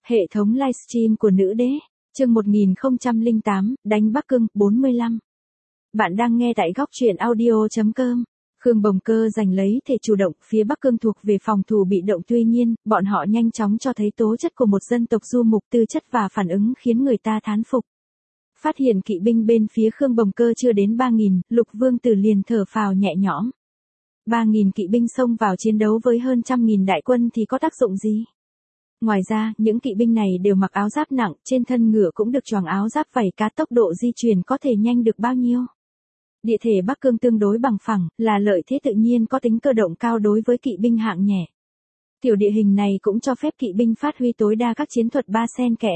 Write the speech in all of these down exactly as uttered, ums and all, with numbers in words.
Hệ thống livestream của nữ đế, chương một nghìn không trăm lẻ tám, đánh Bắc Cưng, bốn mươi lăm. Bạn đang nghe tại góc truyện audio.com. Khương Bồng Cơ giành lấy thể chủ động, phía Bắc Cưng thuộc về phòng thủ bị động, tuy nhiên, bọn họ nhanh chóng cho thấy tố chất của một dân tộc du mục, tư chất và phản ứng khiến người ta thán phục. Phát hiện kỵ binh bên phía Khương Bồng Cơ chưa đến ba nghìn, Lục Vương Tử liền thở phào nhẹ nhõm. ba nghìn kỵ binh xông vào chiến đấu với hơn trăm nghìn đại quân thì có tác dụng gì? Ngoài ra, những kỵ binh này đều mặc áo giáp nặng, trên thân ngựa cũng được choàng áo giáp vảy cá, tốc độ di chuyển có thể nhanh được bao nhiêu? Địa thể Bắc Cương tương đối bằng phẳng, là lợi thế tự nhiên có tính cơ động cao đối với kỵ binh hạng nhẹ. Tiểu địa hình này cũng cho phép kỵ binh phát huy tối đa các chiến thuật ba xen kẽ.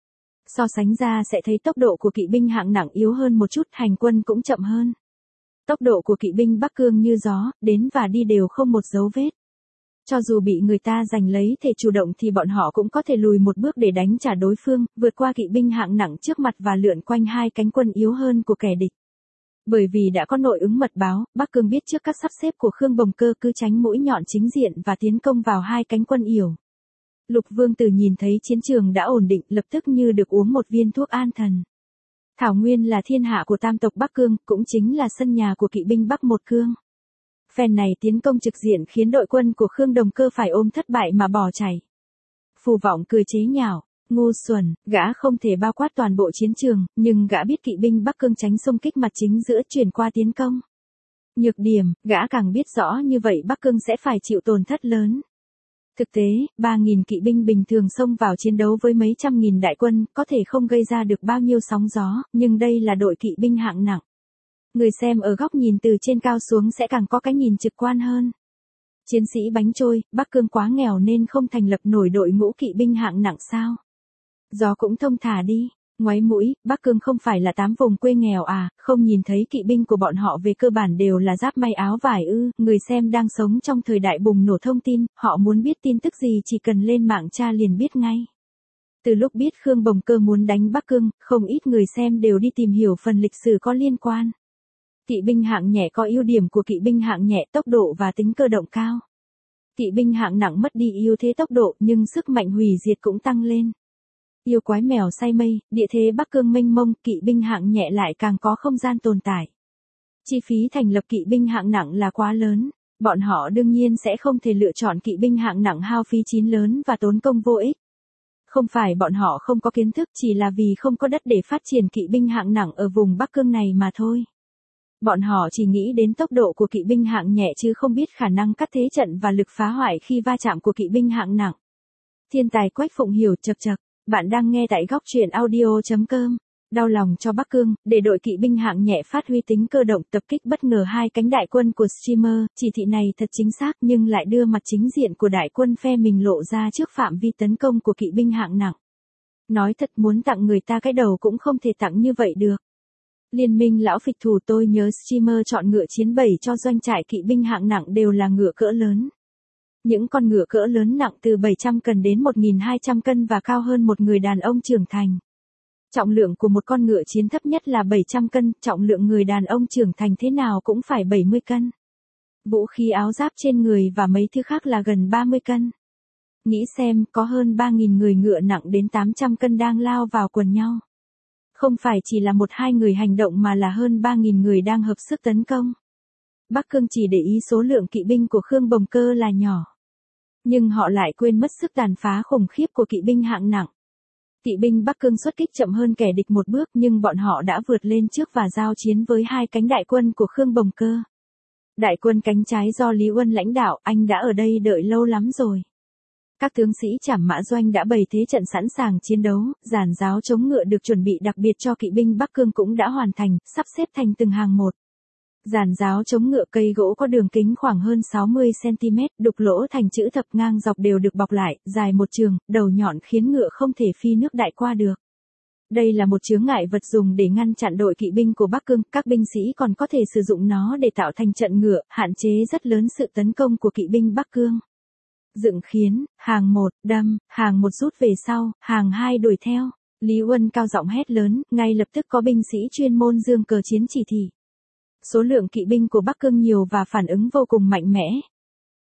So sánh ra sẽ thấy tốc độ của kỵ binh hạng nặng yếu hơn một chút, hành quân cũng chậm hơn. Tốc độ của kỵ binh Bắc Cương như gió, đến và đi đều không một dấu vết. Cho dù bị người ta giành lấy thể chủ động thì bọn họ cũng có thể lùi một bước để đánh trả đối phương, vượt qua kỵ binh hạng nặng trước mặt và lượn quanh hai cánh quân yếu hơn của kẻ địch. Bởi vì đã có nội ứng mật báo, Bắc Cương biết trước các sắp xếp của Khương Bồng Cơ, cứ tránh mũi nhọn chính diện và tiến công vào hai cánh quân yểu. Lục Vương Tử nhìn thấy chiến trường đã ổn định, lập tức như được uống một viên thuốc an thần. Thảo Nguyên là thiên hạ của tam tộc Bắc Cương, cũng chính là sân nhà của kỵ binh Bắc Một Cương. Phen này tiến công trực diện khiến đội quân của Khương Đồng Cơ phải ôm thất bại mà bỏ chạy. Phù Vọng cười chế nhạo, ngu xuẩn, gã không thể bao quát toàn bộ chiến trường, nhưng gã biết kỵ binh Bắc Cương tránh xung kích mặt chính giữa chuyển qua tiến công. Nhược điểm, gã càng biết rõ như vậy Bắc Cương sẽ phải chịu tổn thất lớn. Thực tế, ba nghìn kỵ binh bình thường xông vào chiến đấu với mấy trăm nghìn đại quân, có thể không gây ra được bao nhiêu sóng gió, nhưng đây là đội kỵ binh hạng nặng. Người xem ở góc nhìn từ trên cao xuống sẽ càng có cái nhìn trực quan hơn. Chiến sĩ bánh trôi, Bắc Cương quá nghèo nên không thành lập nổi đội ngũ kỵ binh hạng nặng sao? Gió cũng thông thả đi, ngoáy mũi, Bắc Cương không phải là tám vùng quê nghèo à, không nhìn thấy kỵ binh của bọn họ về cơ bản đều là giáp may áo vải ư? Người xem đang sống trong thời đại bùng nổ thông tin, họ muốn biết tin tức gì chỉ cần lên mạng tra liền biết ngay. Từ lúc biết Khương Bồng Cơ muốn đánh Bắc Cương, không ít người xem đều đi tìm hiểu phần lịch sử có liên quan. Kỵ binh hạng nhẹ có ưu điểm của kỵ binh hạng nhẹ, tốc độ và tính cơ động cao. Kỵ binh hạng nặng mất đi ưu thế tốc độ nhưng sức mạnh hủy diệt cũng tăng lên. Yêu quái mèo say mây, địa thế Bắc Cương mênh mông, kỵ binh hạng nhẹ lại càng có không gian tồn tại. Chi phí thành lập kỵ binh hạng nặng là quá lớn, bọn họ đương nhiên sẽ không thể lựa chọn kỵ binh hạng nặng hao phí chín lớn và tốn công vô ích. Không phải bọn họ không có kiến thức, chỉ là vì không có đất để phát triển kỵ binh hạng nặng ở vùng Bắc Cương này mà thôi. Bọn họ chỉ nghĩ đến tốc độ của kỵ binh hạng nhẹ chứ không biết khả năng cắt thế trận và lực phá hoại khi va chạm của kỵ binh hạng nặng. Thiên tài Quách Phụng Hiểu chậc chậc, bạn đang nghe tại góc truyện audio.com. Đau lòng cho Bắc Cương, để đội kỵ binh hạng nhẹ phát huy tính cơ động tập kích bất ngờ hai cánh đại quân của streamer, chỉ thị này thật chính xác nhưng lại đưa mặt chính diện của đại quân phe mình lộ ra trước phạm vi tấn công của kỵ binh hạng nặng. Nói thật, muốn tặng người ta cái đầu cũng không thể tặng như vậy được. Liên minh lão phịch thủ, tôi nhớ streamer chọn ngựa chiến bầy cho doanh trại kỵ binh hạng nặng đều là ngựa cỡ lớn. Những con ngựa cỡ lớn nặng từ bảy trăm cân đến một nghìn hai trăm cân và cao hơn một người đàn ông trưởng thành. Trọng lượng của một con ngựa chiến thấp nhất là bảy trăm cân, trọng lượng người đàn ông trưởng thành thế nào cũng phải bảy mươi cân. Vũ khí áo giáp trên người và mấy thứ khác là gần ba mươi cân. Nghĩ xem, có hơn ba nghìn người ngựa nặng đến tám trăm cân đang lao vào quần nhau. Không phải chỉ là một hai người hành động mà là hơn ba nghìn người đang hợp sức tấn công. Bắc Cương chỉ để ý số lượng kỵ binh của Khương Bồng Cơ là nhỏ. Nhưng họ lại quên mất sức tàn phá khủng khiếp của kỵ binh hạng nặng. Kỵ binh Bắc Cương xuất kích chậm hơn kẻ địch một bước nhưng bọn họ đã vượt lên trước và giao chiến với hai cánh đại quân của Khương Bồng Cơ. Đại quân cánh trái do Lý Uân lãnh đạo, anh đã ở đây đợi lâu lắm rồi. Các tướng sĩ Trảm Mã Doanh đã bày thế trận sẵn sàng chiến đấu, giàn giáo chống ngựa được chuẩn bị đặc biệt cho kỵ binh Bắc Cương cũng đã hoàn thành, sắp xếp thành từng hàng một. Giàn giáo chống ngựa cây gỗ có đường kính khoảng hơn sáu mươi xăng ti mét, đục lỗ thành chữ thập ngang dọc đều được bọc lại, dài một trường, đầu nhọn khiến ngựa không thể phi nước đại qua được. Đây là một chướng ngại vật dùng để ngăn chặn đội kỵ binh của Bắc Cương, các binh sĩ còn có thể sử dụng nó để tạo thành trận ngựa, hạn chế rất lớn sự tấn công của kỵ binh Bắc Cương. Dựng khiến, hàng một, đâm, hàng một rút về sau, hàng hai đuổi theo. Lý Uân cao giọng hét lớn, ngay lập tức có binh sĩ chuyên môn giương cờ chiến chỉ thị. Số lượng kỵ binh của Bắc Cương nhiều và phản ứng vô cùng mạnh mẽ.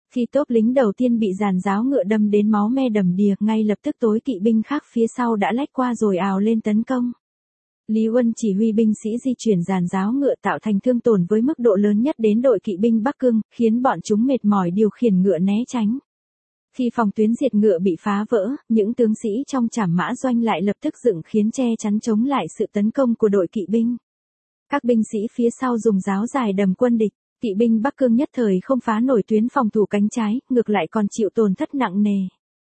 Khi tốp lính đầu tiên bị giàn giáo ngựa đâm đến máu me đầm đìa, ngay lập tức tối kỵ binh khác phía sau đã lách qua rồi ào lên tấn công. Lý Uân chỉ huy binh sĩ di chuyển giàn giáo ngựa tạo thành thương tổn với mức độ lớn nhất đến đội kỵ binh Bắc Cương, khiến bọn chúng mệt mỏi điều khiển ngựa né tránh. Khi phòng tuyến diệt ngựa bị phá vỡ, những tướng sĩ trong Trảm Mã doanh lại lập tức dựng khiến che chắn chống lại sự tấn công của đội kỵ binh. Các binh sĩ phía sau dùng giáo dài đầm quân địch, kỵ binh Bắc Cương nhất thời không phá nổi tuyến phòng thủ cánh trái, ngược lại còn chịu tổn thất nặng nề.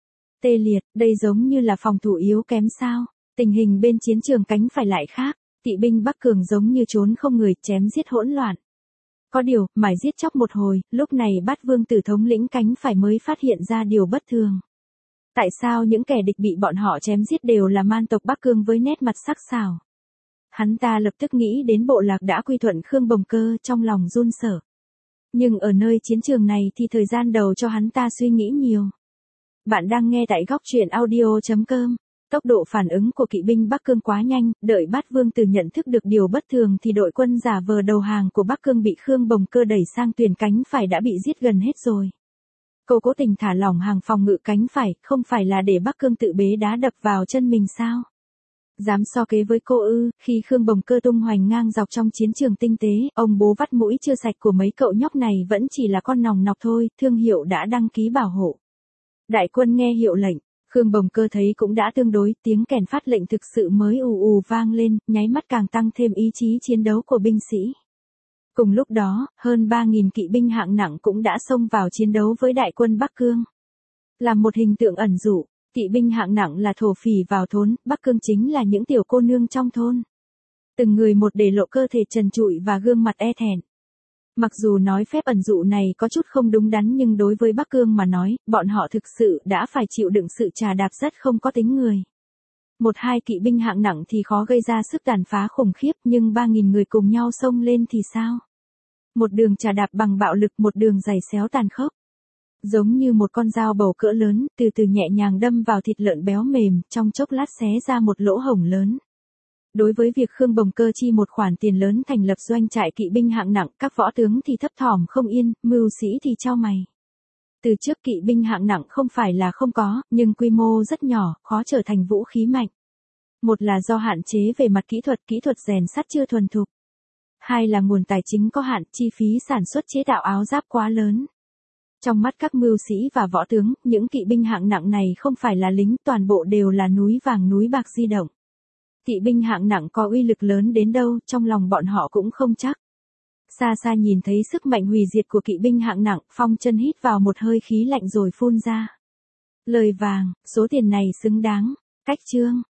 Tê liệt, đây giống như là phòng thủ yếu kém sao? Tình hình bên chiến trường cánh phải lại khác, kỵ binh Bắc Cường giống như trốn không người, chém giết hỗn loạn. Có điều, mải giết chóc một hồi, lúc này Bát Vương Tử thống lĩnh cánh phải mới phát hiện ra điều bất thường. Tại sao những kẻ địch bị bọn họ chém giết đều là man tộc Bắc Cương với nét mặt sắc sảo? Hắn ta lập tức nghĩ đến bộ lạc đã quy thuận Khương Bồng Cơ, trong lòng run sợ. Nhưng ở nơi chiến trường này thì thời gian đầu cho hắn ta suy nghĩ nhiều. Bạn đang nghe tại góc truyện audio chấm com. Tốc độ phản ứng của kỵ binh Bắc Cương quá nhanh, đợi Bát Vương Tử nhận thức được điều bất thường thì đội quân giả vờ đầu hàng của Bắc Cương bị Khương Bồng Cơ đẩy sang tuyển cánh phải đã bị giết gần hết rồi. Cậu cố tình thả lỏng hàng phòng ngự cánh phải, không phải là để Bắc Cương tự bế đá đập vào chân mình sao? Dám so kế với cô ư? Khi Khương Bồng Cơ tung hoành ngang dọc trong chiến trường tinh tế, ông bố vắt mũi chưa sạch của mấy cậu nhóc này vẫn chỉ là con nòng nọc thôi, thương hiệu đã đăng ký bảo hộ. Đại quân nghe hiệu lệnh. Khương Bồng Cơ thấy cũng đã tương đối, tiếng kèn phát lệnh thực sự mới ù ù vang lên, nháy mắt càng tăng thêm ý chí chiến đấu của binh sĩ. Cùng lúc đó, hơn ba nghìn kỵ binh hạng nặng cũng đã xông vào chiến đấu với đại quân Bắc Cương. Là một hình tượng ẩn dụ, kỵ binh hạng nặng là thổ phỉ vào thốn, Bắc Cương chính là những tiểu cô nương trong thôn. Từng người một để lộ cơ thể trần trụi và gương mặt e thẹn. Mặc dù nói phép ẩn dụ này có chút không đúng đắn nhưng đối với Bắc Cương mà nói, bọn họ thực sự đã phải chịu đựng sự trà đạp rất không có tính người. Một hai kỵ binh hạng nặng thì khó gây ra sức tàn phá khủng khiếp nhưng ba nghìn người cùng nhau xông lên thì sao? Một đường trà đạp bằng bạo lực, một đường giày xéo tàn khốc. Giống như một con dao bầu cỡ lớn, từ từ nhẹ nhàng đâm vào thịt lợn béo mềm, trong chốc lát xé ra một lỗ hổng lớn. Đối với việc Khương Bồng Cơ chi một khoản tiền lớn thành lập doanh trại kỵ binh hạng nặng, các võ tướng thì thấp thỏm không yên, mưu sĩ thì chau mày. Từ trước kỵ binh hạng nặng không phải là không có, nhưng quy mô rất nhỏ, khó trở thành vũ khí mạnh. Một là do hạn chế về mặt kỹ thuật, kỹ thuật rèn sắt chưa thuần thục. Hai là nguồn tài chính có hạn, chi phí sản xuất chế tạo áo giáp quá lớn. Trong mắt các mưu sĩ và võ tướng, những kỵ binh hạng nặng này không phải là lính, toàn bộ đều là núi vàng núi bạc di động. Kỵ binh hạng nặng có uy lực lớn đến đâu, trong lòng bọn họ cũng không chắc. Xa xa nhìn thấy sức mạnh hủy diệt của kỵ binh hạng nặng, Phong Chân hít vào một hơi khí lạnh rồi phun ra. Lời vàng, số tiền này xứng đáng. Cách chương.